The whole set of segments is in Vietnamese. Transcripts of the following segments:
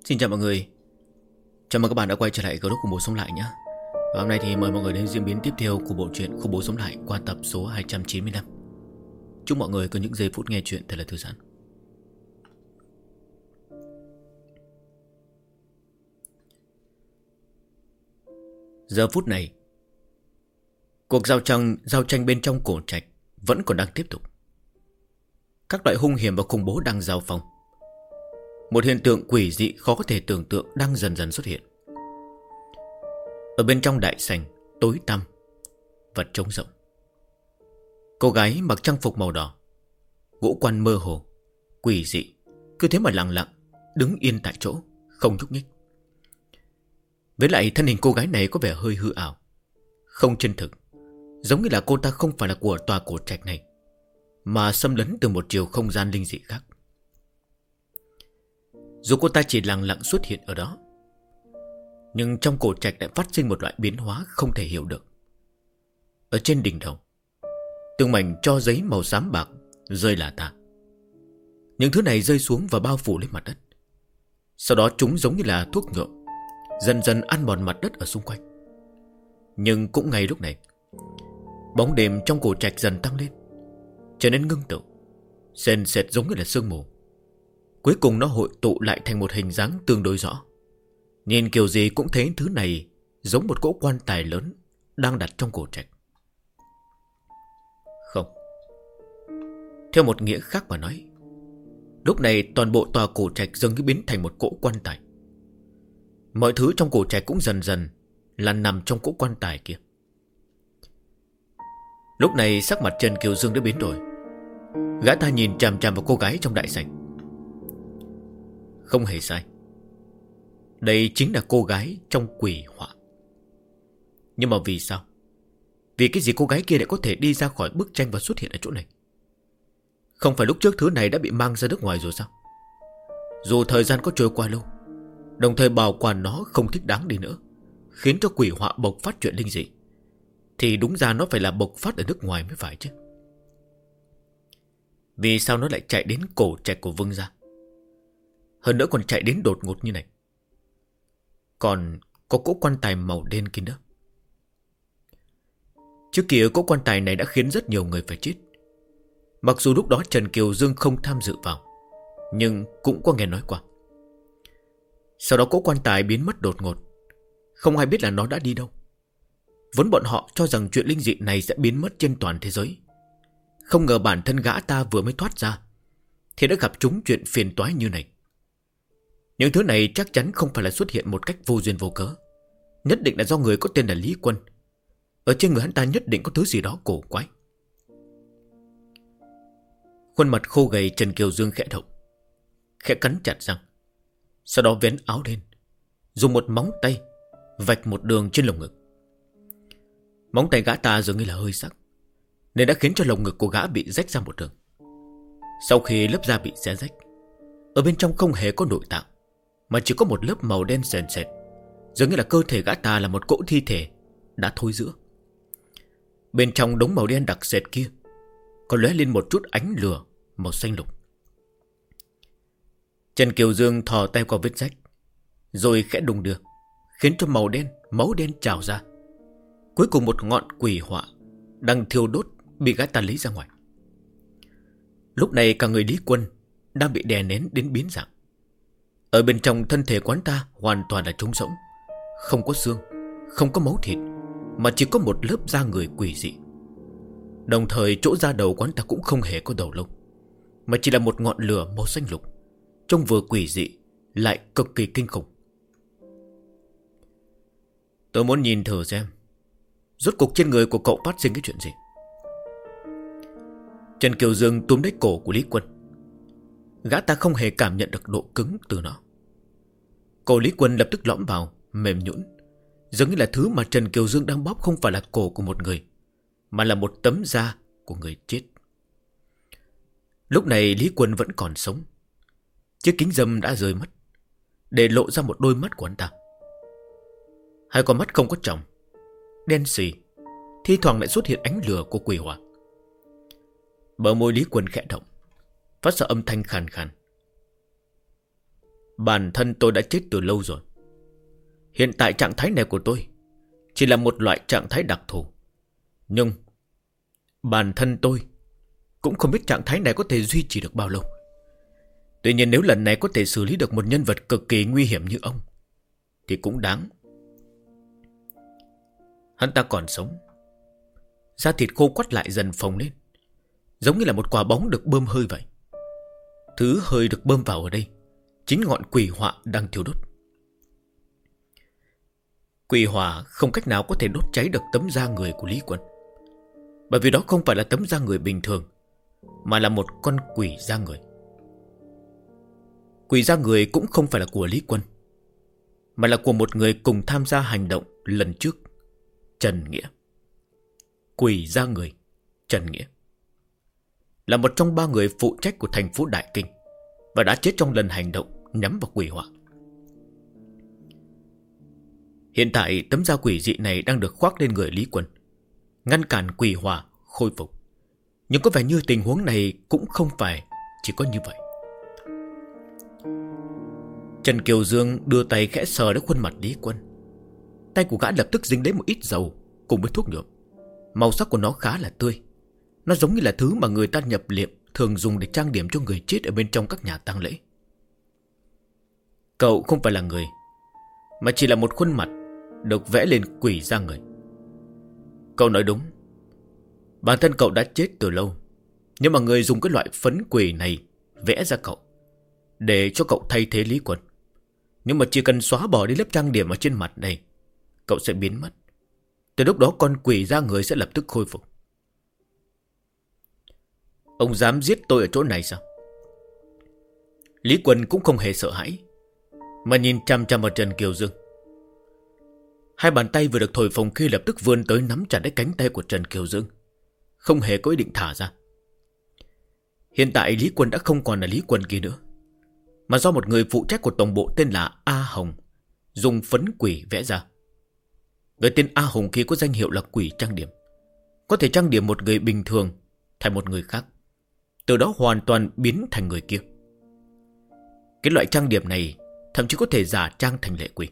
Xin chào mọi người. Chào mừng các bạn đã quay trở lại group Khủng Bố Sống Lại nhé. Và hôm nay thì mời mọi người đến diễn biến tiếp theo của bộ truyện Khủng Bố Sống Lại qua tập số 295. Chúc mọi người có những giây phút nghe chuyện thật là thư giãn. Giờ phút này, cuộc giao tranh bên trong cổ trạch vẫn còn đang tiếp tục. Các loại hung hiểm và khủng bố đang giao phong. Một hiện tượng quỷ dị khó có thể tưởng tượng đang dần dần xuất hiện. Ở bên trong đại sảnh tối tăm và trống rỗng, cô gái mặc trang phục màu đỏ, ngũ quan mơ hồ, quỷ dị, cứ thế mà lặng lặng đứng yên tại chỗ, không nhúc nhích. Với lại thân hình cô gái này có vẻ hơi hư ảo, không chân thực, giống như là cô ta không phải là của tòa cổ trạch này, mà xâm lấn từ một chiều không gian linh dị khác. Dù cô ta chỉ lặng lặng xuất hiện ở đó, nhưng trong cổ trạch lại phát sinh một loại biến hóa không thể hiểu được. Ở trên đỉnh đầu, từng mảnh tro giấy màu xám bạc rơi lả tả. Những thứ này rơi xuống và bao phủ lên mặt đất. Sau đó chúng giống như là thuốc nhuộm, dần dần ăn mòn mặt đất ở xung quanh. Nhưng cũng ngay lúc này, bóng đêm trong cổ trạch dần tăng lên, trở nên ngưng tụ, sền sệt giống như là sương mù. Cuối cùng nó hội tụ lại thành một hình dáng tương đối rõ. Nhìn kiểu gì cũng thấy thứ này giống một cỗ quan tài lớn đang đặt trong cổ trạch. Không, theo một nghĩa khác mà nói, lúc này toàn bộ tòa cổ trạch dường như biến thành một cỗ quan tài. Mọi thứ trong cổ trạch cũng dần dần là nằm trong cỗ quan tài kia. Lúc này sắc mặt Trần Kiều Dương đã biến đổi. Gã ta nhìn chằm chằm vào cô gái trong đại sảnh. Không hề sai, đây chính là cô gái trong quỷ họa. Nhưng mà vì sao? Vì cái gì cô gái kia lại có thể đi ra khỏi bức tranh và xuất hiện ở chỗ này? Không phải lúc trước thứ này đã bị mang ra nước ngoài rồi sao? Dù thời gian có trôi qua lâu, đồng thời bảo quản nó không thích đáng đi nữa, khiến cho quỷ họa bộc phát chuyện linh dị, thì đúng ra nó phải là bộc phát ở nước ngoài mới phải chứ. Vì sao nó lại chạy đến cổ trạch của Vương gia? Hơn nữa còn chạy đến đột ngột như này. Còn có cỗ quan tài màu đen kia nữa. Trước kia cỗ quan tài này đã khiến rất nhiều người phải chết. Mặc dù lúc đó Trần Kiều Dương không tham dự vào, nhưng cũng có nghe nói qua. Sau đó cỗ quan tài biến mất đột ngột, không ai biết là nó đã đi đâu. Vốn bọn họ cho rằng chuyện linh dị này sẽ biến mất trên toàn thế giới. Không ngờ bản thân gã ta vừa mới thoát ra thì đã gặp chúng chuyện phiền toái như này. Những thứ này chắc chắn không phải là xuất hiện một cách vô duyên vô cớ. Nhất định là do người có tên là Lý Quân. Ở trên người hắn ta nhất định có thứ gì đó cổ quái. Khuôn mặt khô gầy Trần Kiều Dương khẽ động, khẽ cắn chặt răng. Sau đó vén áo lên, dùng một móng tay vạch một đường trên lồng ngực. Móng tay gã ta dường như là hơi sắc, nên đã khiến cho lồng ngực của gã bị rách ra một đường. Sau khi lớp da bị xé rách, ở bên trong không hề có nội tạng, mà chỉ có một lớp màu đen sền sệt, dường như là cơ thể gã ta là một cỗ thi thể đã thối rữa. Bên trong đống màu đen đặc sệt kia còn lóe lên một chút ánh lửa màu xanh lục. Trần Kiều Dương thò tay qua vết rách, rồi khẽ đung đưa, khiến cho máu đen trào ra. Cuối cùng một ngọn quỷ họa đang thiêu đốt bị gã ta lấy ra ngoài. Lúc này cả người Lý Quân đang bị đè nén đến biến dạng. Ở bên trong thân thể quán ta hoàn toàn là trống rỗng, không có xương, không có máu thịt, mà chỉ có một lớp da người quỷ dị. Đồng thời chỗ da đầu quán ta cũng không hề có đầu lông, mà chỉ là một ngọn lửa màu xanh lục, trông vừa quỷ dị lại cực kỳ kinh khủng. Tôi muốn nhìn thử xem rốt cuộc trên người của cậu phát sinh cái chuyện gì. Trần Kiều Dương túm lấy cổ của Lý Quân. Gã ta không hề cảm nhận được độ cứng từ nó. Cổ Lý Quân lập tức lõm vào, mềm nhũn, giống như là thứ mà Trần Kiều Dương đang bóp không phải là cổ của một người, mà là một tấm da của người chết. Lúc này Lý Quân vẫn còn sống. Chiếc kính râm đã rơi mất, để lộ ra một đôi mắt của anh ta. Hai con mắt không có tròng, đen xì, thi thoảng lại xuất hiện ánh lửa của quỷ hỏa. Bờ môi Lý Quân khẽ động, phát ra âm thanh khàn khàn. Bản thân tôi đã chết từ lâu rồi. Hiện tại trạng thái này của tôi chỉ là một loại trạng thái đặc thù. Nhưng bản thân tôi cũng không biết trạng thái này có thể duy trì được bao lâu. Tuy nhiên nếu lần này có thể xử lý được một nhân vật cực kỳ nguy hiểm như ông thì cũng đáng. Hắn ta còn sống. Da thịt khô quắt lại dần phồng lên, giống như là một quả bóng được bơm hơi vậy. Thứ hơi được bơm vào ở đây chính ngọn quỷ hỏa đang thiêu đốt. Quỷ hỏa không cách nào có thể đốt cháy được tấm da người của Lý Quân, bởi vì đó không phải là tấm da người bình thường, mà là một con quỷ da người. Quỷ da người cũng không phải là của Lý Quân, mà là của một người cùng tham gia hành động lần trước, Trần Nghĩa. Quỷ da người Trần Nghĩa là một trong 3 người phụ trách của thành phố Đại Kinh và đã chết trong lần hành động nhắm vào quỷ hỏa. Hiện tại tấm da quỷ dị này đang được khoác lên người Lý Quân, ngăn cản quỷ hỏa khôi phục. Nhưng có vẻ như tình huống này cũng không phải chỉ có như vậy. Trần Kiều Dương đưa tay khẽ sờ đến khuôn mặt Lý Quân. Tay của gã lập tức dính lấy một ít dầu cùng với thuốc nhuộm. Màu sắc của nó khá là tươi. Nó giống như là thứ mà người ta nhập liệm thường dùng để trang điểm cho người chết ở bên trong các nhà tang lễ. Cậu không phải là người, mà chỉ là một khuôn mặt được vẽ lên quỷ da người. Cậu nói đúng. Bản thân cậu đã chết từ lâu, nhưng mà người dùng cái loại phấn quỷ này vẽ ra cậu để cho cậu thay thế Lý Quân. Nhưng mà chỉ cần xóa bỏ đi lớp trang điểm ở trên mặt này, cậu sẽ biến mất. Từ lúc đó con quỷ da người sẽ lập tức khôi phục. Ông dám giết tôi ở chỗ này sao? Lý Quân cũng không hề sợ hãi, mà nhìn chằm chằm vào Trần Kiều Dương. Hai bàn tay vừa được thổi phồng kia lập tức vươn tới nắm chặt lấy cánh tay của Trần Kiều Dương, không hề có ý định thả ra. Hiện tại Lý Quân đã không còn là Lý Quân kia nữa, mà do một người phụ trách của tổng bộ tên là A Hồng dùng phấn quỷ vẽ ra. Người tên A Hồng kia có danh hiệu là quỷ trang điểm, có thể trang điểm một người bình thường thành một người khác, từ đó hoàn toàn biến thành người kia. Cái loại trang điểm này thậm chí có thể giả trang thành lệ quỷ.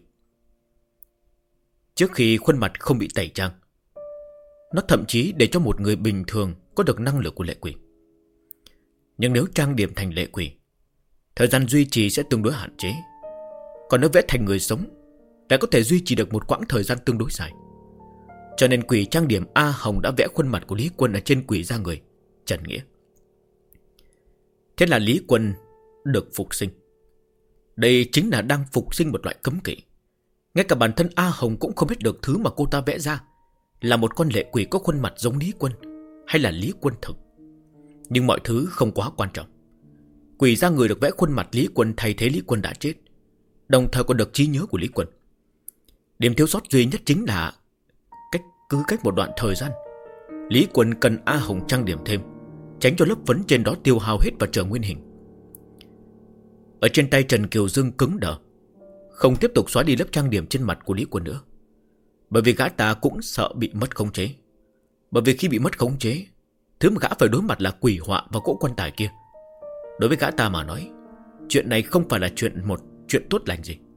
Trước khi khuôn mặt không bị tẩy trang, nó thậm chí để cho một người bình thường có được năng lực của lệ quỷ. Nhưng nếu trang điểm thành lệ quỷ, thời gian duy trì sẽ tương đối hạn chế. Còn nếu vẽ thành người sống, lại có thể duy trì được một quãng thời gian tương đối dài. Cho nên quỷ trang điểm A Hồng đã vẽ khuôn mặt của Lý Quân ở trên quỷ da người Trần Nghĩa. Thế là Lý Quân được phục sinh. Đây chính là đang phục sinh một loại cấm kỵ. Ngay cả bản thân A Hồng cũng không biết được thứ mà cô ta vẽ ra là một con lệ quỷ có khuôn mặt giống Lý Quân hay là Lý Quân thực. Nhưng mọi thứ không quá quan trọng. Quỷ da người được vẽ khuôn mặt Lý Quân thay thế Lý Quân đã chết, đồng thời còn được trí nhớ của Lý Quân. Điểm thiếu sót duy nhất chính là cứ cách một đoạn thời gian, Lý Quân cần A Hồng trang điểm thêm, tránh cho lớp phấn trên đó tiêu hao hết và trở nguyên hình. Ở trên tay Trần Kiều Dương cứng đờ, không tiếp tục xóa đi lớp trang điểm trên mặt của Lý Quân nữa, bởi vì gã ta cũng sợ bị mất khống chế. Bởi vì khi bị mất khống chế, thứ mà gã phải đối mặt là quỷ họa và cỗ quan tài kia. Đối với gã ta mà nói, chuyện này không phải là chuyện tốt lành gì.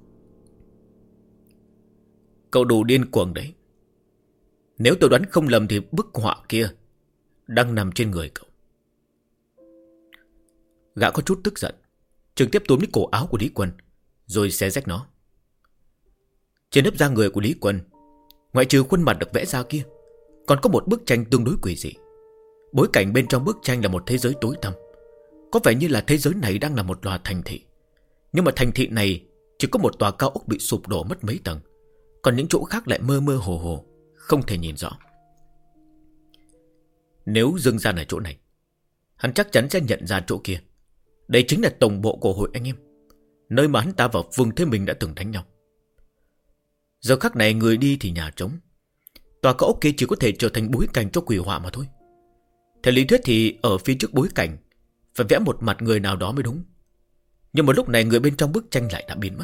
Cậu đủ điên cuồng đấy. Nếu tôi đoán không lầm thì bức họa kia đang nằm trên người cậu. Gã có chút tức giận, trực tiếp túm lấy cổ áo của Lý Quân, rồi xé rách nó. Trên lớp da người của Lý Quân, ngoại trừ khuôn mặt được vẽ ra kia, còn có một bức tranh tương đối quỷ dị. Bối cảnh bên trong bức tranh là một thế giới tối tăm. Có vẻ như là thế giới này đang là một tòa thành thị. Nhưng mà thành thị này chỉ có một tòa cao ốc bị sụp đổ mất mấy tầng, còn những chỗ khác lại mơ mơ hồ hồ, không thể nhìn rõ. Nếu Dương Gian ở chỗ này, hắn chắc chắn sẽ nhận ra chỗ kia. Đây chính là tổng bộ của hội anh em, nơi mà hắn ta và Vương Thế Minh đã từng đánh nhau. Giờ khắc này người đi thì nhà trống. Tòa cao ốc kia chỉ có thể trở thành bối cảnh cho quỷ họa mà thôi. Theo lý thuyết thì ở phía trước bối cảnh phải vẽ một mặt người nào đó mới đúng. Nhưng mà lúc này người bên trong bức tranh lại đã biến mất.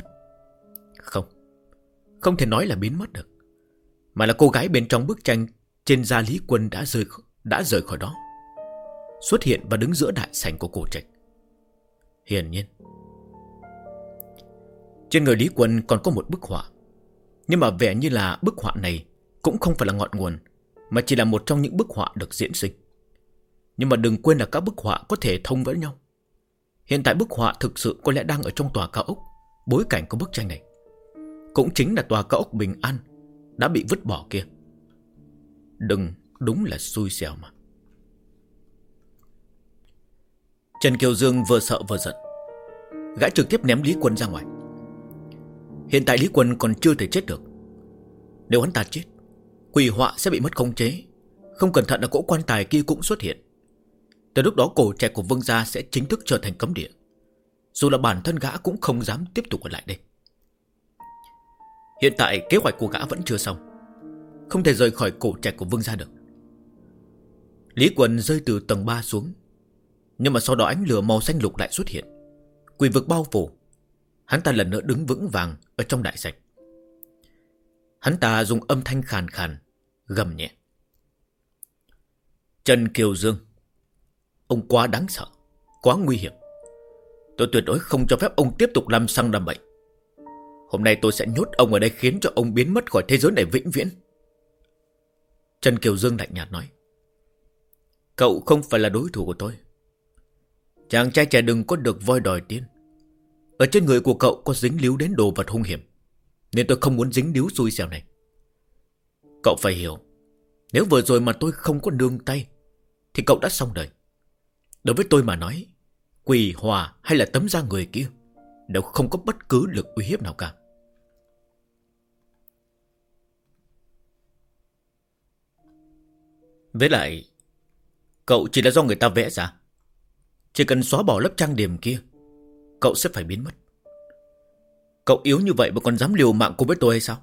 Không thể nói là biến mất được, mà là cô gái bên trong bức tranh trên da Lý Quân đã rời khỏi đó, xuất hiện và đứng giữa đại sảnh của cổ trạch. Hiển nhiên Trên người Lý Quân còn có một bức họa, nhưng mà vẻ như là bức họa này cũng không phải là ngọn nguồn, mà chỉ là một trong những bức họa được diễn sinh. Nhưng mà đừng quên là các bức họa có thể thông với nhau. Hiện tại bức họa thực sự có lẽ đang ở trong tòa cao ốc bối cảnh của bức tranh này, cũng chính là tòa cao ốc Bình An đã bị vứt bỏ kia. Đúng là xui xẻo mà. Trần Kiều Dương vừa sợ vừa giận. Gã trực tiếp ném Lý Quân ra ngoài. Hiện tại Lý Quân còn chưa thể chết được. Nếu hắn ta chết, quỷ họa sẽ bị mất khống chế. Không cẩn thận là cỗ quan tài kia cũng xuất hiện. Từ lúc đó cổ trạch của Vương gia sẽ chính thức trở thành cấm địa. Dù là bản thân gã cũng không dám tiếp tục ở lại đây. Hiện tại kế hoạch của gã vẫn chưa xong, không thể rời khỏi cổ trạch của Vương gia được. Lý Quân rơi từ tầng 3 xuống, nhưng mà sau đó ánh lửa màu xanh lục lại xuất hiện, quỷ vực bao phủ. Hắn ta lần nữa đứng vững vàng ở trong đại sảnh. Hắn ta dùng âm thanh khàn khàn gầm nhẹ: Trần Kiều Dương, ông quá đáng sợ, quá nguy hiểm. Tôi tuyệt đối không cho phép ông tiếp tục làm xăng làm bậy. Hôm nay tôi sẽ nhốt ông ở đây, khiến cho ông biến mất khỏi thế giới này vĩnh viễn. Trần Kiều Dương lạnh nhạt nói: Cậu không phải là đối thủ của tôi. Chàng trai trẻ đừng có được voi đòi tiên. Ở trên người của cậu có dính líu đến đồ vật hung hiểm, nên tôi không muốn dính líu xui xẻo này. Cậu phải hiểu, nếu vừa rồi mà tôi không có nương tay thì cậu đã xong đời. Đối với tôi mà nói, quỷ hòa hay là tấm da người kia đều không có bất cứ lực uy hiếp nào cả. Với lại, cậu chỉ là do người ta vẽ ra. Chỉ cần xóa bỏ lớp trang điểm kia, cậu sẽ phải biến mất. Cậu yếu như vậy mà còn dám liều mạng cùng với tôi hay sao?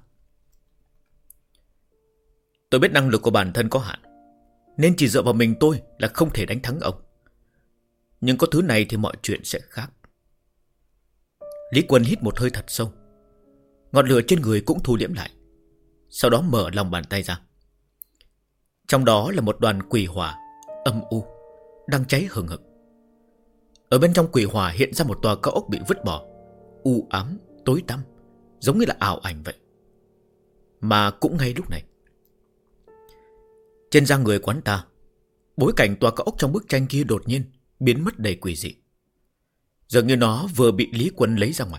Tôi biết năng lực của bản thân có hạn, nên chỉ dựa vào mình tôi là không thể đánh thắng ông. Nhưng có thứ này thì mọi chuyện sẽ khác. Lý Quân hít một hơi thật sâu. Ngọn lửa trên người cũng thu liễm lại. Sau đó mở lòng bàn tay ra. Trong đó là một đoàn quỷ hỏa âm u đang cháy hừng hực. Ở bên trong quỷ hỏa hiện ra một tòa cao ốc bị vứt bỏ, u ám, tối tăm, giống như là ảo ảnh vậy. Mà cũng ngay lúc này, trên da người quán ta, bối cảnh tòa cao ốc trong bức tranh kia đột nhiên biến mất đầy quỷ dị, dường như nó vừa bị Lý Quân lấy ra ngoài.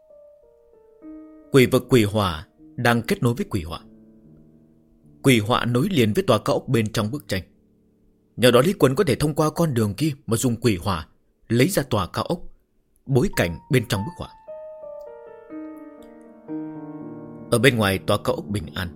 Quỷ vực quỷ hỏa đang kết nối với quỷ hỏa. Quỷ hỏa nối liền với tòa cao ốc bên trong bức tranh. Nhờ đó Lý Quân có thể thông qua con đường kia mà dùng quỷ hỏa lấy ra tòa cao ốc, bối cảnh bên trong bức họa. Ở bên ngoài tòa cao ốc Bình An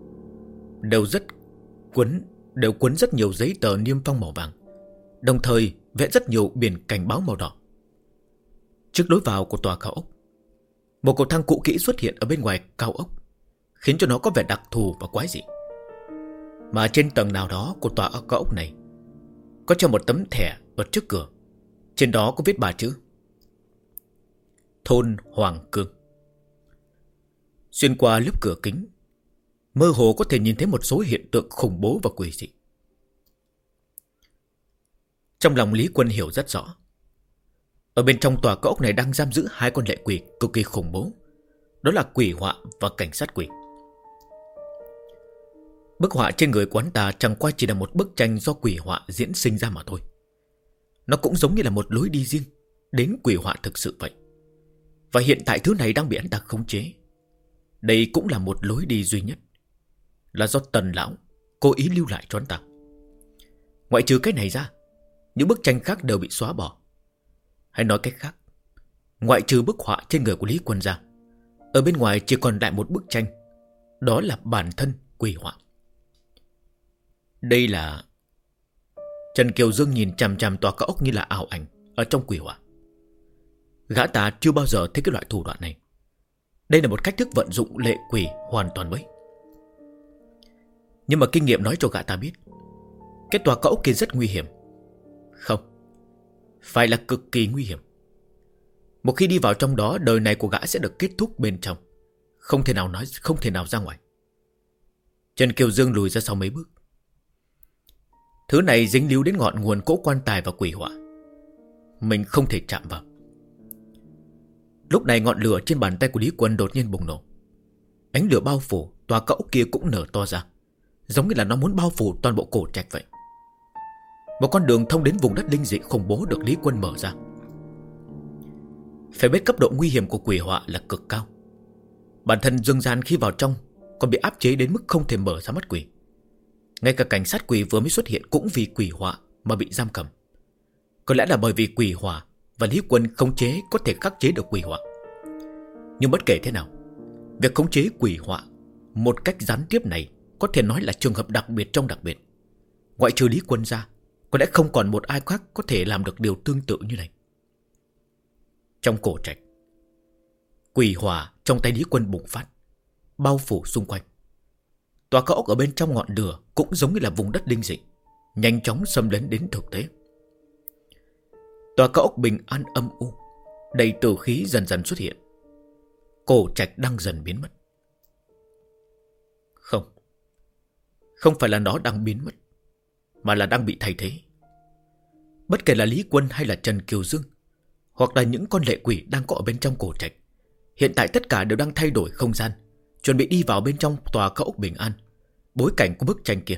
đều cuốn rất nhiều giấy tờ niêm phong màu vàng, đồng thời vẽ rất nhiều biển cảnh báo màu đỏ. Trước lối vào của tòa cao ốc, một cầu thang cũ kỹ xuất hiện ở bên ngoài cao ốc, khiến cho nó có vẻ đặc thù và quái dị. Mà trên tầng nào đó của tòa cao ốc này có treo một tấm thẻ ở trước cửa. Trên đó có viết 3 chữ: Thôn Hoàng Cương. Xuyên qua lớp cửa kính, mơ hồ có thể nhìn thấy một số hiện tượng khủng bố và quỷ dị. Trong lòng Lý Quân hiểu rất rõ, ở bên trong tòa cao ốc này đang giam giữ 2 con lệ quỷ cực kỳ khủng bố. Đó là quỷ họa và cảnh sát quỷ. Bức họa trên người quán ta chẳng qua chỉ là một bức tranh do quỷ họa diễn sinh ra mà thôi. Nó cũng giống như là một lối đi riêng đến quỷ họa thực sự vậy. Và hiện tại thứ này đang bị hắn ta khống chế. Đây cũng là một lối đi duy nhất, là do Tần lão cố ý lưu lại cho hắn ta. Ngoại trừ cái này ra, những bức tranh khác đều bị xóa bỏ. Hay nói cách khác, ngoại trừ bức họa trên người của Lý Quân ra, ở bên ngoài chỉ còn lại một bức tranh, đó là bản thân quỷ họa. Đây là... Trần Kiều Dương nhìn chằm chằm tòa cao ốc như là ảo ảnh ở trong quỷ họa. Gã ta chưa bao giờ thấy cái loại thủ đoạn này. Đây là một cách thức vận dụng lệ quỷ hoàn toàn mới. Nhưng mà kinh nghiệm nói cho gã ta biết, cái tòa cao ốc kia rất nguy hiểm. Không, phải là cực kỳ nguy hiểm. Một khi đi vào trong đó, đời này của gã sẽ được kết thúc bên trong, không thể nào ra ngoài. Trần Kiều Dương lùi ra sau mấy bước. Thứ này dính líu đến ngọn nguồn cỗ quan tài và quỷ họa, mình không thể chạm vào. Lúc này ngọn lửa trên bàn tay của Lý Quân đột nhiên bùng nổ. Ánh lửa bao phủ, tòa cao ốc kia cũng nở to ra, giống như là nó muốn bao phủ toàn bộ cổ trạch vậy. Một con đường thông đến vùng đất linh dị khủng bố được Lý Quân mở ra. Phải biết cấp độ nguy hiểm của quỷ họa là cực cao. Bản thân Dương Gian khi vào trong còn bị áp chế đến mức không thể mở ra mắt quỷ. Ngay cả cảnh sát quỷ vừa mới xuất hiện cũng vì quỷ họa mà bị giam cầm. Có lẽ là bởi vì quỷ họa và Lý Quân khống chế có thể khắc chế được quỷ họa. Nhưng bất kể thế nào, việc khống chế quỷ họa một cách gián tiếp này có thể nói là trường hợp đặc biệt trong đặc biệt. Ngoại trừ Lý Quân ra, có lẽ không còn một ai khác có thể làm được điều tương tự như này. Trong cổ trạch, quỷ hỏa trong tay Lý Quân bùng phát, bao phủ xung quanh. Tòa cao ốc ở bên trong ngọn lửa cũng giống như là vùng đất linh dị, nhanh chóng xâm lấn đến thực tế. Tòa cao ốc bình an âm u, đầy tử khí dần dần xuất hiện. Cổ trạch đang dần biến mất. Không phải là nó đang biến mất, mà là đang bị thay thế. Bất kể là Lý Quân hay là Trần Kiều Dương, hoặc là những con lệ quỷ đang có ở bên trong cổ trạch, hiện tại tất cả đều đang thay đổi không gian, chuẩn bị đi vào bên trong tòa cao ốc bình an, bối cảnh của bức tranh kia.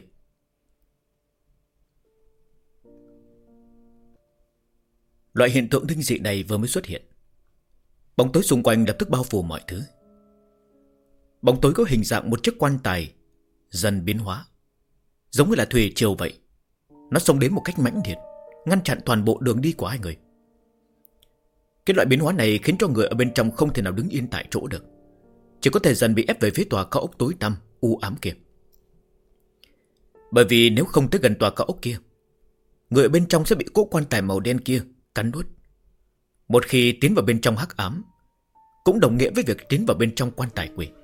Loại hiện tượng linh dị này vừa mới xuất hiện, bóng tối xung quanh lập tức bao phủ mọi thứ. Bóng tối có hình dạng một chiếc quan tài dần biến hóa, giống như là thủy triều vậy. Nó xông đến một cách mãnh liệt, ngăn chặn toàn bộ đường đi của hai người. Cái loại biến hóa này khiến cho người ở bên trong không thể nào đứng yên tại chỗ được, chỉ có thể dần bị ép về phía tòa cao ốc tối tăm u ám kia. Bởi vì nếu không tới gần tòa cao ốc kia, người ở bên trong sẽ bị cỗ quan tài màu đen kia cắn nuốt. Một khi tiến vào bên trong hắc ám, cũng đồng nghĩa với việc tiến vào bên trong quan tài quỷ.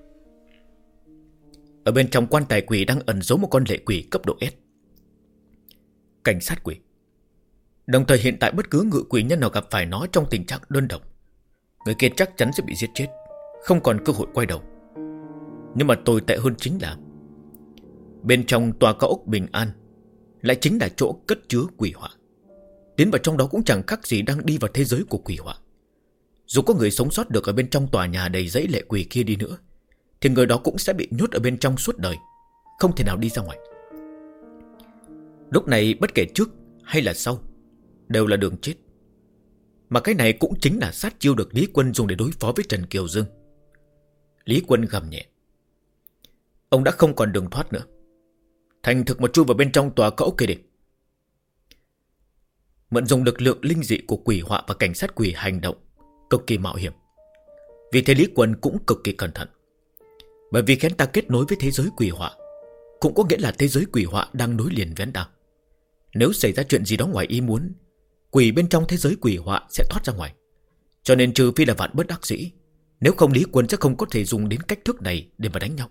Ở bên trong quan tài quỷ đang ẩn giấu một con lệ quỷ cấp độ S, cảnh sát quỷ. Đồng thời hiện tại bất cứ ngự quỷ nhân nào gặp phải nó trong tình trạng đơn độc, người kia chắc chắn sẽ bị giết chết, không còn cơ hội quay đầu. Nhưng mà tồi tệ hơn chính là bên trong tòa cao ốc bình an lại chính là chỗ cất chứa quỷ họa. Tiến vào trong đó cũng chẳng khác gì đang đi vào thế giới của quỷ họa. Dù có người sống sót được ở bên trong tòa nhà đầy dãy lệ quỷ kia đi nữa, thì người đó cũng sẽ bị nhốt ở bên trong suốt đời, không thể nào đi ra ngoài. Lúc này bất kể trước hay là sau đều là đường chết. Mà cái này cũng chính là sát chiêu được Lý Quân dùng để đối phó với Trần Kiều Dương. Lý Quân gầm nhẹ. Ông đã không còn đường thoát nữa. Thành thực một chui vào bên trong tòa cao ốc kia đi. Mượn dùng lực lượng linh dị của quỷ họa và cảnh sát quỷ hành động cực kỳ mạo hiểm. Vì thế Lý Quân cũng cực kỳ cẩn thận. Bởi vì khiến ta kết nối với thế giới quỷ họa, cũng có nghĩa là thế giới quỷ họa đang nối liền với ta. Nếu xảy ra chuyện gì đó ngoài ý muốn, quỷ bên trong thế giới quỷ họa sẽ thoát ra ngoài. Cho nên trừ phi là vạn bất đắc dĩ, nếu không Lý Quân sẽ không có thể dùng đến cách thức này để mà đánh nhau.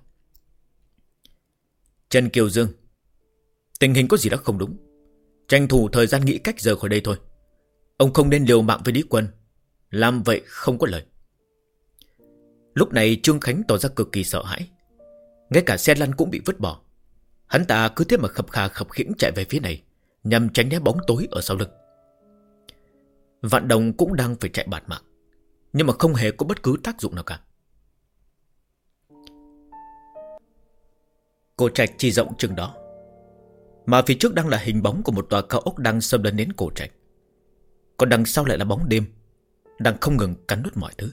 Trần Kiều Dương, tình hình có gì đó không đúng. Tranh thủ thời gian nghĩ cách rời khỏi đây thôi. Ông không nên liều mạng với Lý Quân, làm vậy không có lời. Lúc này Trương Khánh tỏ ra cực kỳ sợ hãi. Ngay cả xe lăn cũng bị vứt bỏ. Hắn ta cứ thế mà khập khà khập khiễng chạy về phía này, nhằm tránh né bóng tối ở sau lưng. Vạn Đồng cũng đang phải chạy bạt mạng, nhưng mà không hề có bất cứ tác dụng nào cả. Cổ trạch chỉ rộng chừng đó, mà phía trước đang là hình bóng của một tòa cao ốc đang xâm lấn đến cổ trạch. Còn đằng sau lại là bóng đêm đang không ngừng cắn nuốt mọi thứ.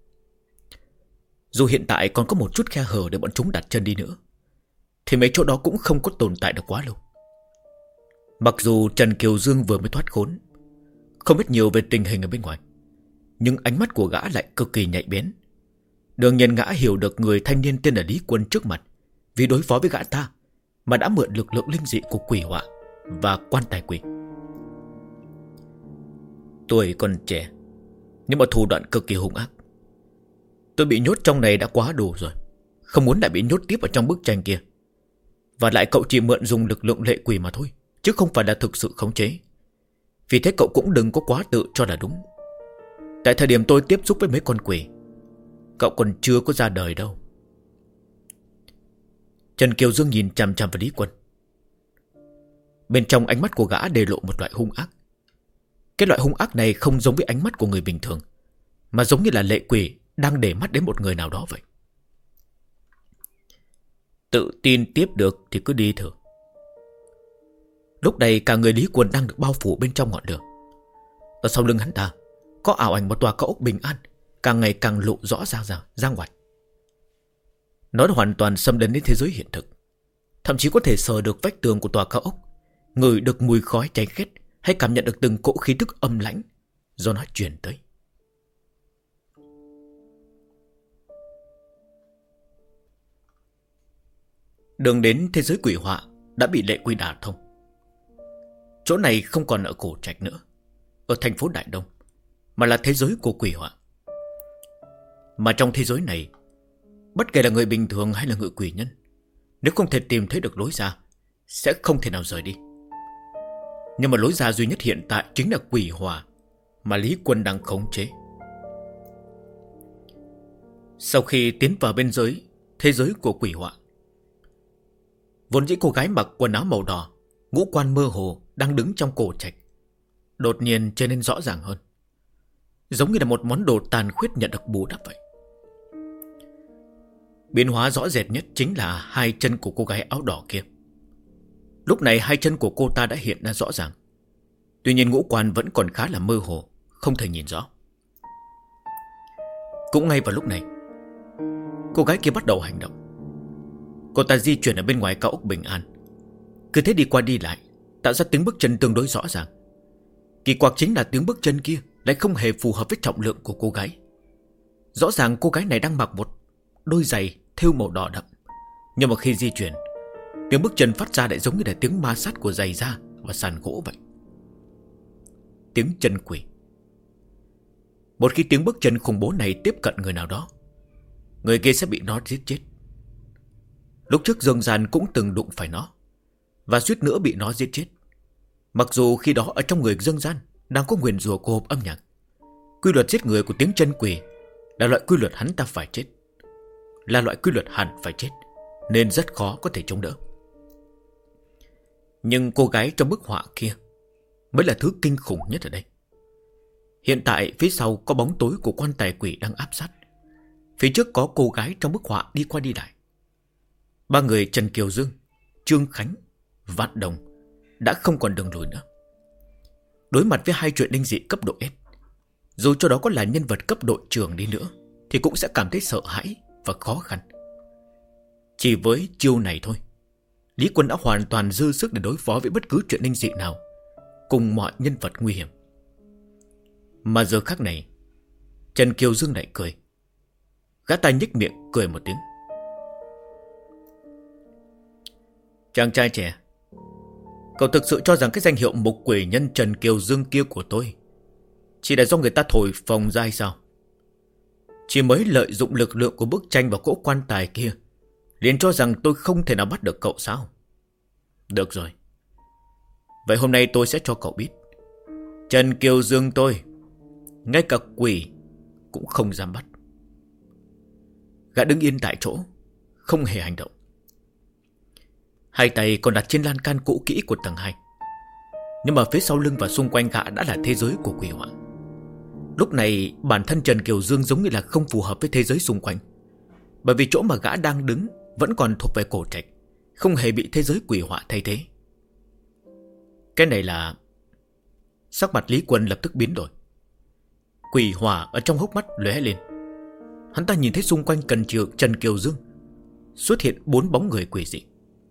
Dù hiện tại còn có một chút khe hở để bọn chúng đặt chân đi nữa, thì mấy chỗ đó cũng không có tồn tại được quá lâu. Mặc dù Trần Kiều Dương vừa mới thoát khốn, không biết nhiều về tình hình ở bên ngoài, nhưng ánh mắt của gã lại cực kỳ nhạy bén. Đương nhiên gã hiểu được người thanh niên tên là Lý Quân trước mặt, vì đối phó với gã ta mà đã mượn lực lượng linh dị của quỷ họa và quan tài quỷ. Tuổi còn trẻ, nhưng mà thủ đoạn cực kỳ hung ác. Tôi bị nhốt trong này đã quá đủ rồi, không muốn lại bị nhốt tiếp ở trong bức tranh kia. Và lại cậu chỉ mượn dùng lực lượng lệ quỷ mà thôi, chứ không phải là thực sự khống chế. Vì thế cậu cũng đừng có quá tự cho là đúng. Tại thời điểm tôi tiếp xúc với mấy con quỷ, cậu còn chưa có ra đời đâu. Trần Kiều Dương nhìn chằm chằm vào Lý Quân. Bên trong ánh mắt của gã để lộ một loại hung ác. Cái loại hung ác này không giống với ánh mắt của người bình thường, mà giống như là lệ quỷ đang để mắt đến một người nào đó vậy. Tự tin tiếp được thì cứ đi thử. Lúc này cả người Lý Quân đang được bao phủ bên trong ngọn lửa. Ở sau lưng hắn ta có ảo ảnh một tòa cao ốc bình an, càng ngày càng lộ rõ ra ngoài. Nó hoàn toàn xâm lấn đến thế giới hiện thực, thậm chí có thể sờ được vách tường của tòa cao ốc, ngửi được mùi khói cháy khét, hay cảm nhận được từng cỗ khí tức âm lãnh do nó truyền tới. Đường đến thế giới quỷ họa đã bị lệ quỷ đả thông. Chỗ này không còn ở Cổ Trạch nữa, ở thành phố Đại Đông, mà là thế giới của quỷ họa. Mà trong thế giới này, bất kể là người bình thường hay là người quỷ nhân, nếu không thể tìm thấy được lối ra, sẽ không thể nào rời đi. Nhưng mà lối ra duy nhất hiện tại chính là quỷ hỏa mà Lý Quân đang khống chế. Sau khi tiến vào bên dưới thế giới của quỷ họa, vốn dĩ cô gái mặc quần áo màu đỏ, ngũ quan mơ hồ đang đứng trong Cổ Trạch đột nhiên trở nên rõ ràng hơn, giống như là một món đồ tàn khuyết nhận được bù đắp vậy. Biến hóa rõ rệt nhất chính là hai chân của cô gái áo đỏ kia. Lúc này hai chân của cô ta đã hiện ra rõ ràng, tuy nhiên ngũ quan vẫn còn khá là mơ hồ, không thể nhìn rõ. Cũng ngay vào lúc này, cô gái kia bắt đầu hành động. Cô ta di chuyển ở bên ngoài cao ốc bình an, cứ thế đi qua đi lại, tạo ra tiếng bước chân tương đối rõ ràng. Kỳ quặc chính là tiếng bước chân kia lại không hề phù hợp với trọng lượng của cô gái. Rõ ràng cô gái này đang mặc một đôi giày thêu màu đỏ đậm, nhưng mà khi di chuyển, tiếng bước chân phát ra lại giống như là tiếng ma sát của giày da và sàn gỗ vậy. Tiếng chân quỷ. Một khi tiếng bước chân khủng bố này tiếp cận người nào đó, người kia sẽ bị nó giết chết. Lúc trước Dương Gian cũng từng đụng phải nó, và suýt nữa bị nó giết chết. Mặc dù khi đó ở trong người Dương Gian đang có nguyền rủa của hộp âm nhạc, quy luật giết người của tiếng chân quỷ là loại quy luật hắn ta phải chết, là loại quy luật hẳn phải chết, nên rất khó có thể chống đỡ. Nhưng cô gái trong bức họa kia mới là thứ kinh khủng nhất ở đây. Hiện tại phía sau có bóng tối của quan tài quỷ đang áp sát, phía trước có cô gái trong bức họa đi qua đi lại. Ba người Trần Kiều Dương, Trương Khánh, Vạn Đồng đã không còn đường lùi nữa. Đối mặt với hai chuyện linh dị cấp độ S, dù cho đó có là nhân vật cấp độ trưởng đi nữa thì cũng sẽ cảm thấy sợ hãi và khó khăn. Chỉ với chiêu này thôi, Lý Quân đã hoàn toàn dư sức để đối phó với bất cứ chuyện linh dị nào, cùng mọi nhân vật nguy hiểm. Mà giờ khắc này, Trần Kiều Dương lại cười. Gã ta nhếch miệng cười một tiếng. Chàng trai trẻ, cậu thực sự cho rằng cái danh hiệu mục quỷ nhân Trần Kiều Dương kia của tôi chỉ là do người ta thổi phồng ra hay sao? Chỉ mới lợi dụng lực lượng của bức tranh và cỗ quan tài kia liền cho rằng tôi không thể nào bắt được cậu sao? Được rồi, vậy hôm nay tôi sẽ cho cậu biết, Trần Kiều Dương tôi ngay cả quỷ cũng không dám bắt. Gã đứng yên tại chỗ, không hề hành động. Hai tay còn đặt trên lan can cũ kỹ của tầng 2. Nhưng mà phía sau lưng và xung quanh gã đã là thế giới của quỷ họa. Lúc này bản thân Trần Kiều Dương giống như là không phù hợp với thế giới xung quanh, bởi vì chỗ mà gã đang đứng vẫn còn thuộc về Cổ Trạch, không hề bị thế giới quỷ họa thay thế. Cái này là... Sắc mặt Lý Quân lập tức biến đổi. Quỷ hỏa ở trong hốc mắt lóe lên. Hắn ta nhìn thấy xung quanh Trần Kiều Dương xuất hiện 4 bóng người quỷ dị.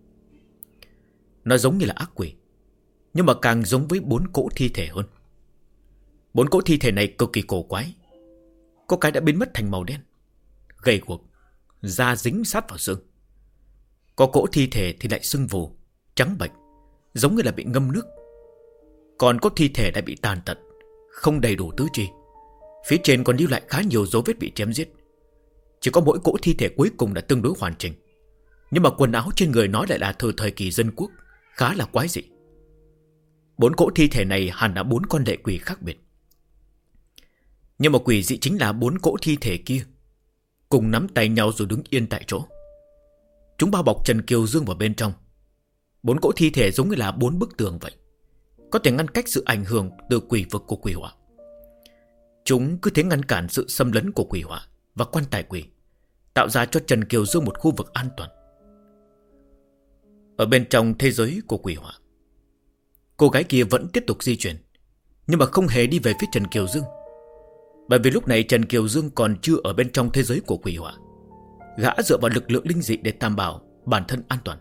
Nó giống như là ác quỷ, nhưng mà càng giống với 4 cỗ thi thể hơn. 4 cỗ thi thể này cực kỳ cổ quái. Có cái đã biến mất thành màu đen, gầy guộc, da dính sát vào xương. Có cỗ thi thể thì lại sưng vù, trắng bệch, giống như là bị ngâm nước. Còn có thi thể đã bị tàn tật, không đầy đủ tứ chi. Phía trên còn lưu lại khá nhiều dấu vết bị chém giết. Chỉ có mỗi cỗ thi thể cuối cùng đã tương đối hoàn chỉnh, nhưng mà quần áo trên người nó lại là thời kỳ dân quốc, khá là quái dị. 4 cỗ thi thể này hẳn là 4 con lệ quỷ khác biệt. Nhưng mà quỷ dị chính là 4 cỗ thi thể kia cùng nắm tay nhau rồi đứng yên tại chỗ. Chúng bao bọc Trần Kiều Dương vào bên trong. 4 cỗ thi thể giống như là 4 bức tường vậy, có thể ngăn cách sự ảnh hưởng từ quỷ vực của quỷ hỏa. Chúng cứ thế ngăn cản sự xâm lấn của quỷ họa và quan tài quỷ, tạo ra cho Trần Kiều Dương một khu vực an toàn. Ở bên trong thế giới của quỷ họa, cô gái kia vẫn tiếp tục di chuyển, nhưng mà không hề đi về phía Trần Kiều Dương. Bởi vì lúc này Trần Kiều Dương còn chưa ở bên trong thế giới của quỷ họa. Gã dựa vào lực lượng linh dị để đảm bảo bản thân an toàn.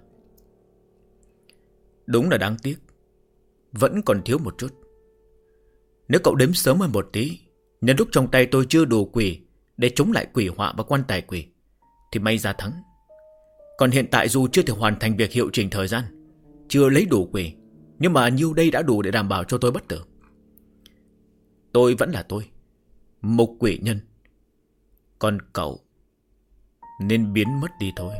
Đúng là đáng tiếc, vẫn còn thiếu một chút. Nếu cậu đếm sớm hơn một tí, nhân lúc trong tay tôi chưa đủ quỷ để chống lại quỷ họa và quan tài quỷ, thì may ra thắng. Còn hiện tại dù chưa thể hoàn thành việc hiệu chỉnh thời gian, chưa lấy đủ quỷ, nhưng mà nhiêu đây đã đủ để đảm bảo cho tôi bất tử. Tôi vẫn là tôi, một quỷ nhân. Còn cậu nên biến mất đi thôi.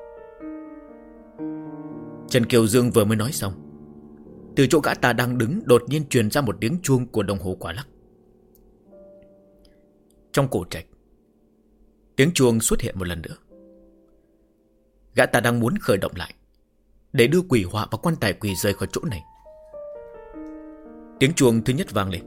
Trần Kiều Dương vừa mới nói xong, từ chỗ gã ta đang đứng đột nhiên truyền ra một tiếng chuông của đồng hồ quả lắc. Trong cổ trạch, tiếng chuông xuất hiện một lần nữa. Gã ta đang muốn khởi động lại để đưa quỷ họa và quan tài quỷ rời khỏi chỗ này. Tiếng chuông thứ nhất vang lên.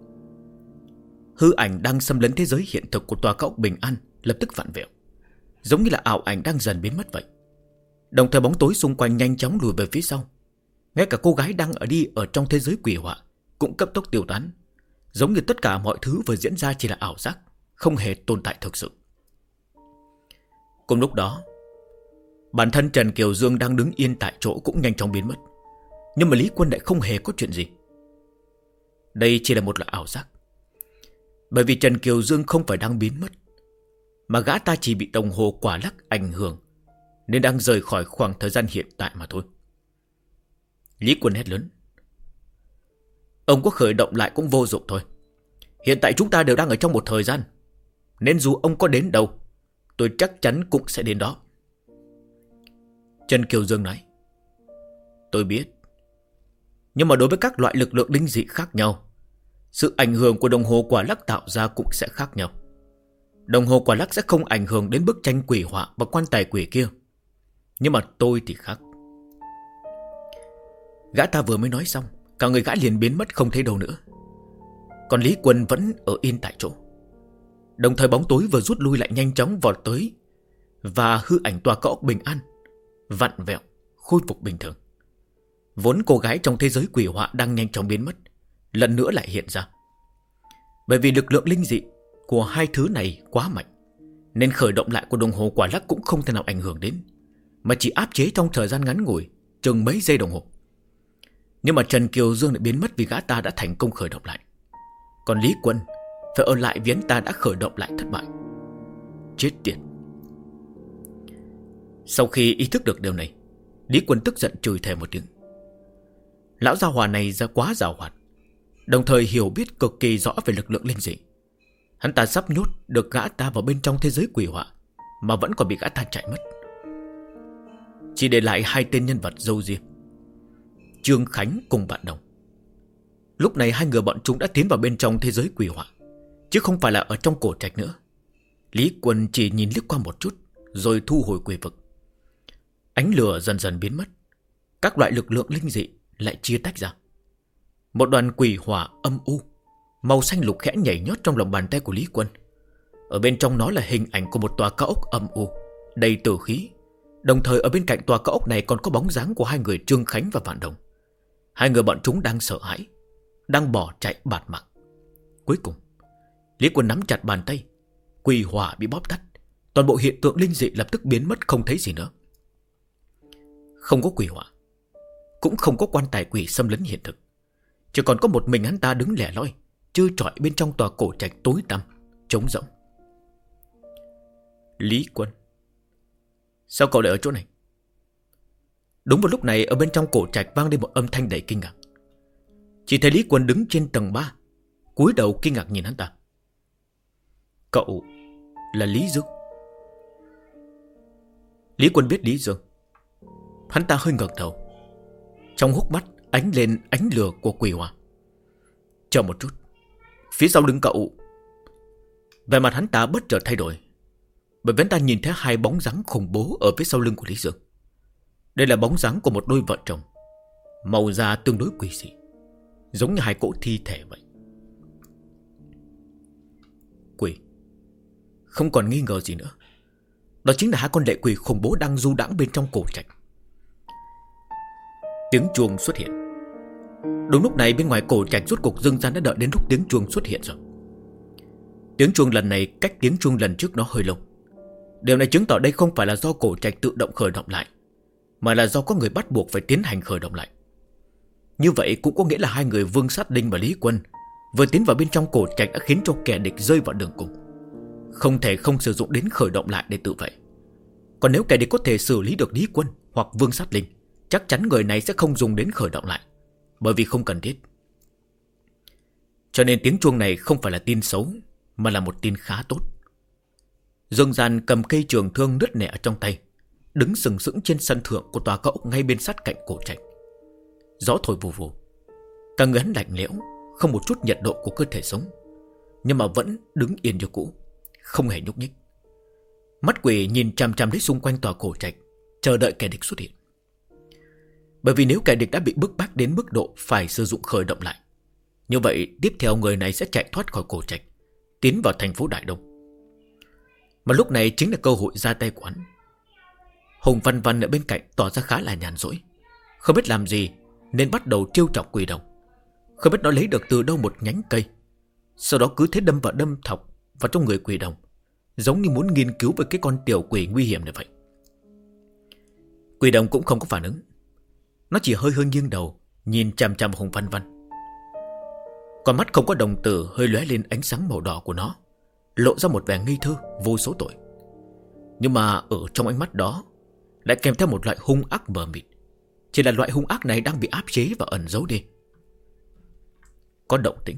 Hư ảnh đang xâm lấn thế giới hiện thực của tòa cao ốc Bình An lập tức vặn vẹo, giống như là ảo ảnh đang dần biến mất vậy. Đồng thời bóng tối xung quanh nhanh chóng lùi về phía sau. Ngay cả cô gái đang ở trong thế giới quỷ họa cũng cấp tốc tiêu tán, giống như tất cả mọi thứ vừa diễn ra chỉ là ảo giác, không hề tồn tại thực sự. Cùng lúc đó, bản thân Trần Kiều Dương đang đứng yên tại chỗ cũng nhanh chóng biến mất. Nhưng mà Lý Quân lại không hề có chuyện gì. Đây chỉ là một loại ảo giác. Bởi vì Trần Kiều Dương không phải đang biến mất, mà gã ta chỉ bị đồng hồ quả lắc ảnh hưởng, nên đang rời khỏi khoảng thời gian hiện tại mà thôi. Lý Quân hét lớn. Ông có khởi động lại cũng vô dụng thôi. Hiện tại chúng ta đều đang ở trong một thời gian, nên dù ông có đến đâu, tôi chắc chắn cũng sẽ đến đó. Trần Kiều Dương nói. Tôi biết. Nhưng mà đối với các loại lực lượng linh dị khác nhau, sự ảnh hưởng của đồng hồ quả lắc tạo ra cũng sẽ khác nhau. Đồng hồ quả lắc sẽ không ảnh hưởng đến bức tranh quỷ họa và quan tài quỷ kia. Nhưng mà tôi thì khác. Gã ta vừa mới nói xong, cả người gã liền biến mất không thấy đâu nữa. Còn Lý Quân vẫn ở yên tại chỗ. Đồng thời bóng tối vừa rút lui lại nhanh chóng vọt tới, và hư ảnh tòa cao ốc Bình An vặn vẹo, khôi phục bình thường. Vốn cô gái trong thế giới quỷ họa đang nhanh chóng biến mất, lần nữa lại hiện ra. Bởi vì lực lượng linh dị của hai thứ này quá mạnh, nên khởi động lại của đồng hồ quả lắc cũng không thể nào ảnh hưởng đến, mà chỉ áp chế trong thời gian ngắn ngủi, chừng mấy giây đồng hồ. Nhưng mà Trần Kiều Dương lại biến mất vì gã ta đã thành công khởi động lại. Còn Lý Quân phải ở lại vì hắn ta đã khởi động lại thất bại. Chết tiệt. Sau khi ý thức được điều này, Lý Quân tức giận chửi thề một tiếng. Lão gia hỏa này ra quá giàu hoạt, đồng thời hiểu biết cực kỳ rõ về lực lượng linh dị. Hắn ta sắp nhốt được gã ta vào bên trong thế giới quỷ họa, mà vẫn còn bị gã ta chạy mất. Chỉ để lại hai tên nhân vật râu ria, Trương Khánh cùng bạn Đồng. Lúc này hai người bọn chúng đã tiến vào bên trong thế giới quỷ họa, chứ không phải là ở trong cổ trạch nữa. Lý Quân chỉ nhìn lướt qua một chút, rồi thu hồi quỷ vực. Ánh lửa dần dần biến mất, các loại lực lượng linh dị lại chia tách ra. Một đoàn quỷ hỏa âm u, màu xanh lục khẽ nhảy nhót trong lòng bàn tay của Lý Quân. Ở bên trong nó là hình ảnh của một tòa cao ốc âm u, đầy tử khí. Đồng thời ở bên cạnh tòa cao ốc này còn có bóng dáng của hai người Trương Khánh và Vạn Đồng. Hai người bọn chúng đang sợ hãi, đang bỏ chạy bạt mạng. Cuối cùng, Lý Quân nắm chặt bàn tay, quỷ hỏa bị bóp tắt. Toàn bộ hiện tượng linh dị lập tức biến mất không thấy gì nữa. Không có quỷ hỏa, cũng không có quan tài quỷ xâm lấn hiện thực. Chỉ còn có một mình hắn ta đứng lẻ loi, trơ trọi bên trong tòa cổ trạch tối tăm, trống rỗng. Lý Quân, sao cậu lại ở chỗ này? Đúng vào lúc này, ở bên trong cổ trạch vang lên một âm thanh đầy kinh ngạc. Chỉ thấy Lý Quân đứng trên tầng 3, cúi đầu kinh ngạc nhìn hắn ta. Cậu là Lý Dương? Lý Quân biết Lý Dương. Hắn ta hơi ngẩng đầu, trong hốc mắt ánh lên ánh lửa của quỷ hỏa. Chờ một chút, phía sau lưng cậu. Vẻ mặt hắn ta bất chợt thay đổi, bởi vì hắn ta nhìn thấy hai bóng dáng khủng bố ở phía sau lưng của Lý Dương. Đây là bóng dáng của một đôi vợ chồng, màu da tương đối quỷ dị, giống như hai cỗ thi thể vậy. quỷ. Không còn nghi ngờ gì nữa, đó chính là hai con lệ quỷ khủng bố đang du đãng bên trong cổ trạch. Tiếng chuông xuất hiện. Đúng lúc này bên ngoài cổ trạch rốt cục Dương Gian đã đợi đến lúc tiếng chuông xuất hiện rồi. Tiếng chuông lần này cách tiếng chuông lần trước nó hơi lâu. Điều này chứng tỏ đây không phải là do cổ trạch tự động khởi động lại, mà là do có người bắt buộc phải tiến hành khởi động lại. Như vậy cũng có nghĩa là hai người Vương Sát Linh và Lý Quân vừa tiến vào bên trong cổ trạch đã khiến cho kẻ địch rơi vào đường cùng. Không thể không sử dụng đến khởi động lại để tự vệ. Còn nếu kẻ địch có thể xử lý được Lý Quân hoặc Vương Sát Linh, chắc chắn người này sẽ không dùng đến khởi động lại, bởi vì không cần thiết. Cho nên tiếng chuông này không phải là tin xấu, mà là một tin khá tốt. Dương Gian cầm cây trường thương nứt nẻ trong tay, đứng sừng sững trên sân thượng của tòa cao ốc ngay bên sát cạnh cổ trạch. Gió thổi vù vù, cả người hắn lạnh lẽo, không một chút nhiệt độ của cơ thể sống, nhưng mà vẫn đứng yên như cũ, không hề nhúc nhích. Mắt quỷ nhìn chằm chằm đến xung quanh tòa cổ trạch, chờ đợi kẻ địch xuất hiện. Bởi vì nếu kẻ địch đã bị bức bách đến mức độ phải sử dụng khởi động lại, như vậy tiếp theo người này sẽ chạy thoát khỏi cổ trạch, tiến vào thành phố Đại Đông. Mà lúc này chính là cơ hội ra tay của hắn. Hùng Văn Văn ở bên cạnh tỏ ra khá là nhàn rỗi, không biết làm gì nên bắt đầu trêu chọc quỷ đồng. Không biết nó lấy được từ đâu một nhánh cây, sau đó cứ thế đâm thọc vào trong người quỷ đồng, giống như muốn nghiên cứu về cái con tiểu quỷ nguy hiểm này vậy. Quỷ đồng cũng không có phản ứng, nó chỉ hơi nghiêng đầu nhìn chằm chằm Hùng Văn Văn. Con mắt không có đồng tử hơi lóe lên ánh sáng màu đỏ của nó, lộ ra một vẻ ngây thơ vô số tội. Nhưng mà ở trong ánh mắt đó lại kèm theo một loại hung ác mờ mịt. Chỉ là loại hung ác này đang bị áp chế và ẩn giấu đi. Có động tĩnh.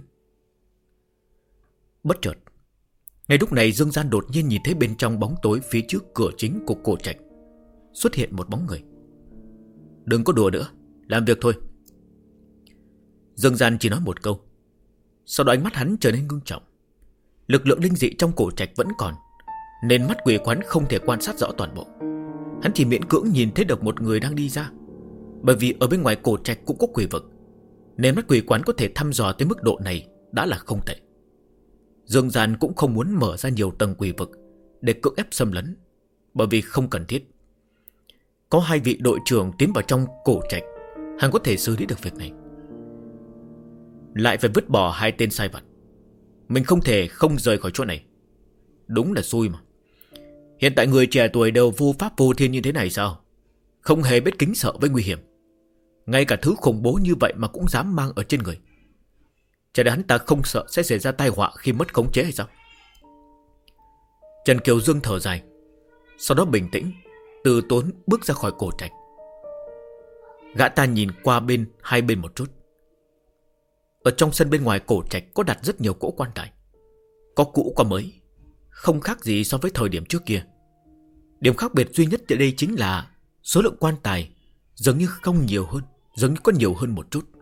Bất chợt, ngay lúc này Dương Gian đột nhiên nhìn thấy bên trong bóng tối phía trước cửa chính của cổ trạch xuất hiện một bóng người. Đừng có đùa nữa, làm việc thôi. Dương Gian chỉ nói một câu, sau đó ánh mắt hắn trở nên ngưng trọng. Lực lượng linh dị trong cổ trạch vẫn còn, nên mắt quỷ quán không thể quan sát rõ toàn bộ. Hắn chỉ miễn cưỡng nhìn thấy được một người đang đi ra. Bởi vì ở bên ngoài cổ trạch cũng có quỷ vực, nên mắt quỷ quán có thể thăm dò tới mức độ này đã là không tệ. Dương Gian cũng không muốn mở ra nhiều tầng quỷ vực để cưỡng ép xâm lấn, bởi vì không cần thiết. Có hai vị đội trưởng tiến vào trong cổ trạch, hắn có thể xử lý được việc này. Lại phải vứt bỏ hai tên sai vặt, mình không thể không rời khỏi chỗ này. Đúng là xui mà. Hiện tại người trẻ tuổi đều vô pháp vô thiên như thế này sao? Không hề biết kính sợ với nguy hiểm. Ngay cả thứ khủng bố như vậy mà cũng dám mang ở trên người. Chả lẽ hắn ta không sợ sẽ xảy ra tai họa khi mất khống chế hay sao? Trần Kiều Dương thở dài, sau đó bình tĩnh từ tốn bước ra khỏi cổ trạch. Gã ta nhìn qua hai bên một chút. Ở trong sân bên ngoài cổ trạch có đặt rất nhiều cỗ quan tài, có cũ có mới, không khác gì so với thời điểm trước kia. Điểm khác biệt duy nhất tại đây chính là số lượng quan tài dường như không nhiều hơn, dường như có nhiều hơn một chút.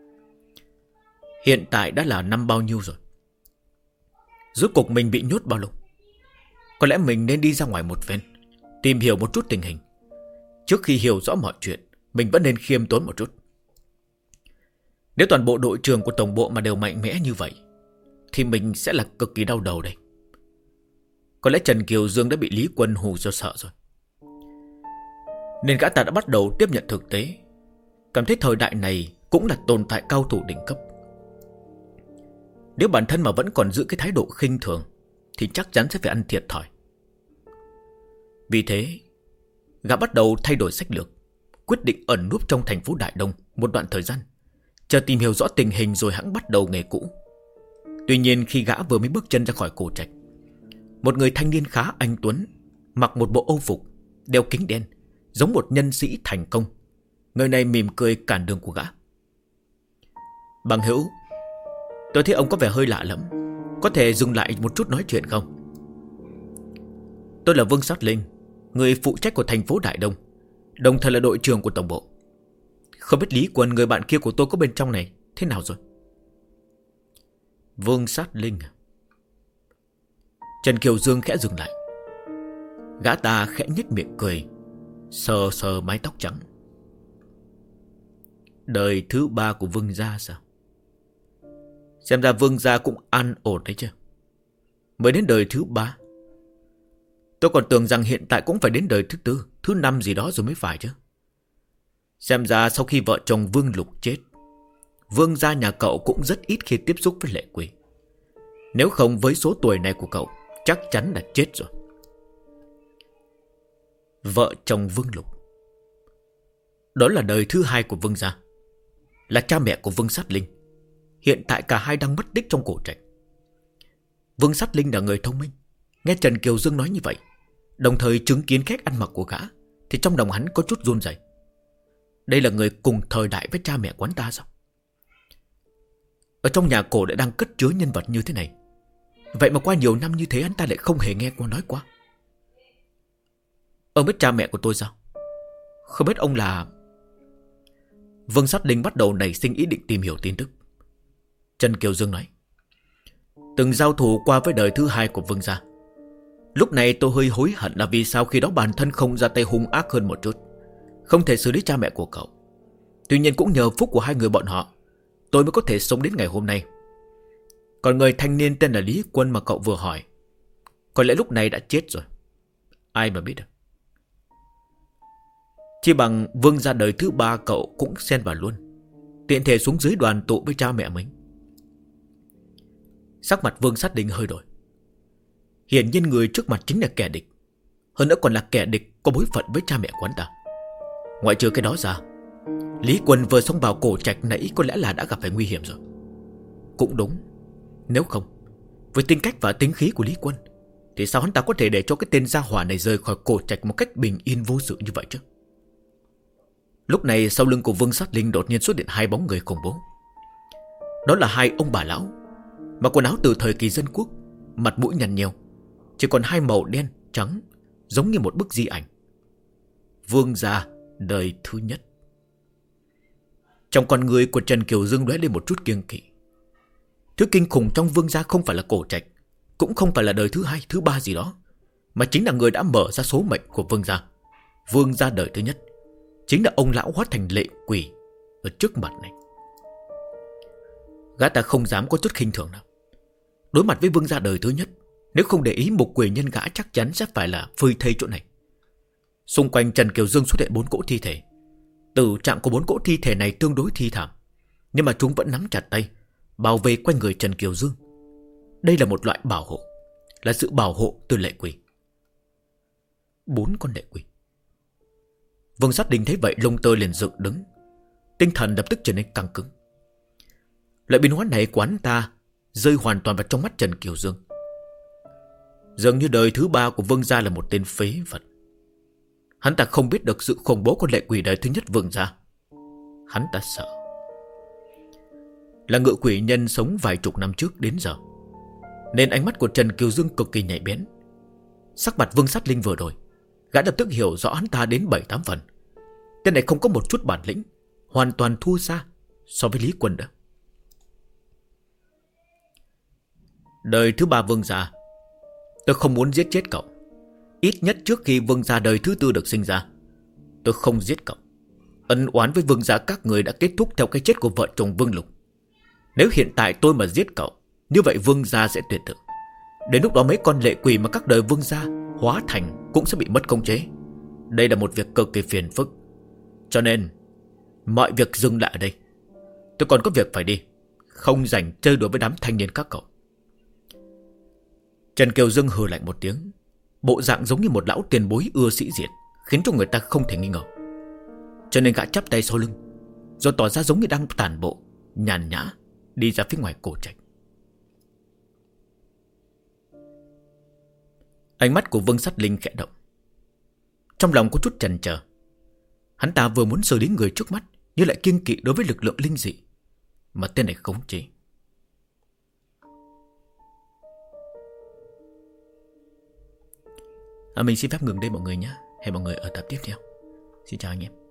Hiện tại đã là năm bao nhiêu rồi? Rốt cuộc mình bị nhốt bao lâu? Có lẽ mình nên đi ra ngoài một phen, tìm hiểu một chút tình hình. Trước khi hiểu rõ mọi chuyện, mình vẫn nên khiêm tốn một chút. Nếu toàn bộ đội trưởng của tổng bộ mà đều mạnh mẽ như vậy, thì mình sẽ là cực kỳ đau đầu đây. Có lẽ Trần Kiều Dương đã bị Lý Quân hù cho sợ rồi, nên gã ta đã bắt đầu tiếp nhận thực tế, cảm thấy thời đại này cũng là tồn tại cao thủ đỉnh cấp. Nếu bản thân mà vẫn còn giữ cái thái độ khinh thường, thì chắc chắn sẽ phải ăn thiệt thòi. Vì thế, gã bắt đầu thay đổi sách lược, quyết định ẩn núp trong thành phố Đại Đông một đoạn thời gian, chờ tìm hiểu rõ tình hình rồi hãng bắt đầu nghề cũ. Tuy nhiên khi gã vừa mới bước chân ra khỏi cổ trạch, một người thanh niên khá anh tuấn, mặc một bộ âu phục, đeo kính đen, giống một nhân sĩ thành công. Người này mỉm cười cản đường của gã. Bằng hữu, tôi thấy ông có vẻ hơi lạ lắm, có thể dừng lại một chút nói chuyện không? Tôi là Vương Sát Linh, người phụ trách của thành phố Đại Đông, đồng thời là đội trưởng của tổng bộ. Không biết Lý Quân, người bạn kia của tôi có bên trong này thế nào rồi? Vương Sát Linh à? Trần Kiều Dương khẽ dừng lại. Gã ta khẽ nhếch miệng cười, sờ sờ mái tóc trắng. Đời thứ 3 của Vương gia sao? Xem ra Vương gia cũng an ổn đấy chứ. mới đến đời thứ 3. Tôi còn tưởng rằng hiện tại cũng phải đến đời thứ 4, thứ 5 gì đó rồi mới phải chứ. Xem ra sau khi vợ chồng Vương Lục chết, Vương gia nhà cậu cũng rất ít khi tiếp xúc với lệ quỷ. Nếu không với số tuổi này của cậu, chắc chắn là chết rồi. Vợ chồng Vương Lục, đó là đời thứ 2 của Vương gia, là cha mẹ của Vương Sát Linh. Hiện tại cả hai đang mất tích trong cổ trạch. Vương Sát Linh là người thông minh, nghe Trần Kiều Dương nói như vậy, đồng thời chứng kiến cách ăn mặc của gã, thì trong lòng hắn có chút run rẩy. Đây là người cùng thời đại với cha mẹ quán ta sao? Ở trong nhà cổ lại đang cất chứa nhân vật như thế này. Vậy mà qua nhiều năm như thế hắn ta lại không hề nghe qua nói qua. Ông biết cha mẹ của tôi sao? Không biết ông là... Vương Sát Linh bắt đầu nảy sinh ý định tìm hiểu tin tức. Trần Kiều Dương nói, từng giao thủ qua với đời thứ 2 của Vương gia. Lúc này tôi hơi hối hận là vì sao khi đó bản thân không ra tay hung ác hơn một chút, không thể xử lý cha mẹ của cậu. Tuy nhiên cũng nhờ phúc của hai người bọn họ, tôi mới có thể sống đến ngày hôm nay. Còn người thanh niên tên là Lý Quân mà cậu vừa hỏi, có lẽ lúc này đã chết rồi. Ai mà biết được. Chỉ bằng Vương gia đời thứ 3 cậu cũng xen vào luôn, tiện thể xuống dưới đoàn tụ với cha mẹ mình. Sắc mặt Vương Sát Linh hơi đổi. Hiển nhiên người trước mặt chính là kẻ địch, hơn nữa còn là kẻ địch có bối phận với cha mẹ quán ta. Ngoại trừ cái đó ra, Lý Quân vừa xông vào cổ trạch nãy có lẽ là đã gặp phải nguy hiểm rồi. Cũng đúng. Nếu không, với tính cách và tính khí của Lý Quân, thì sao hắn ta có thể để cho cái tên gia hỏa này rời khỏi cổ trạch một cách bình yên vô sự như vậy chứ? Lúc này sau lưng của Vương Sát Linh đột nhiên xuất hiện hai bóng người khủng bố. Đó là hai ông bà lão, mặc quần áo từ thời kỳ dân quốc, mặt mũi nhăn nheo, chỉ còn hai màu đen trắng, giống như một bức di ảnh. Vương gia đời thứ nhất. Trong con người của Trần Kiều Dương lóe lên một chút kiêng kỵ. Thứ kinh khủng trong Vương gia không phải là cổ trạch, cũng không phải là đời thứ 2, thứ 3 gì đó, mà chính là người đã mở ra số mệnh của Vương gia. Vương gia đời thứ nhất chính là ông lão hóa thành lệ quỷ ở trước mặt này. Gã ta không dám có chút khinh thường nào. Đối mặt với Vương gia đời thứ nhất, nếu không để ý một quỷ nhân gã chắc chắn sẽ phải là phơi thây chỗ này. Xung quanh Trần Kiều Dương xuất hiện 4 cỗ thi thể. Tử trạng của 4 cỗ thi thể này tương đối thi thảm, nhưng mà chúng vẫn nắm chặt tay bảo vệ quanh người Trần Kiều Dương. Đây là một loại bảo hộ, là sự bảo hộ từ lệ quỷ. 4 con lệ quỷ. Vương Sát Linh thấy vậy lông tơ liền dựng đứng, tinh thần lập tức trở nên căng cứng. Loại biến hóa này của hắn ta rơi hoàn toàn vào trong mắt Trần Kiều Dương. Dường như đời thứ 3 của Vương gia là một tên phế vật. Hắn ta không biết được sự khủng bố của lệ quỷ đời thứ nhất Vương gia. Hắn ta sợ. Là ngự quỷ nhân sống vài chục năm trước đến giờ, nên ánh mắt của Trần Kiều Dương cực kỳ nhạy bén. Sắc mặt Vương Sát Linh vừa đổi, gã lập tức hiểu rõ hắn ta đến 7-8 phần. Tên này không có một chút bản lĩnh, hoàn toàn thua xa so với Lý Quân nữa. Đời thứ 3 Vương gia, tôi không muốn giết chết cậu. Ít nhất trước khi Vương gia đời thứ 4 được sinh ra, tôi không giết cậu. Ân oán với Vương gia các người đã kết thúc theo cái chết của vợ chồng Vương Lục. Nếu hiện tại tôi mà giết cậu, như vậy Vương gia sẽ tuyệt tử. Đến lúc đó mấy con lệ quỷ mà các đời Vương gia hóa thành cũng sẽ bị mất khống chế. Đây là một việc cực kỳ phiền phức. Cho nên mọi việc dừng lại ở đây. Tôi còn có việc phải đi, không rảnh chơi đùa với đám thanh niên các cậu. Trần Kiều Dương hừ lạnh một tiếng, bộ dạng giống như một lão tiền bối ưa sĩ diện, khiến cho người ta không thể nghi ngờ. Cho nên gã chắp tay sau lưng, rồi tỏ ra giống như đang tản bộ, nhàn nhã đi ra phía ngoài cổ trạch. Ánh mắt của Vương Sát Linh khẽ động, trong lòng có chút chần chờ. Hắn ta vừa muốn xử lý người trước mắt, nhưng lại kiêng kỵ đối với lực lượng linh dị mà tên này khống chế. Mình xin phép ngừng đây mọi người nhé. Hẹn mọi người ở tập tiếp theo. Xin chào anh em.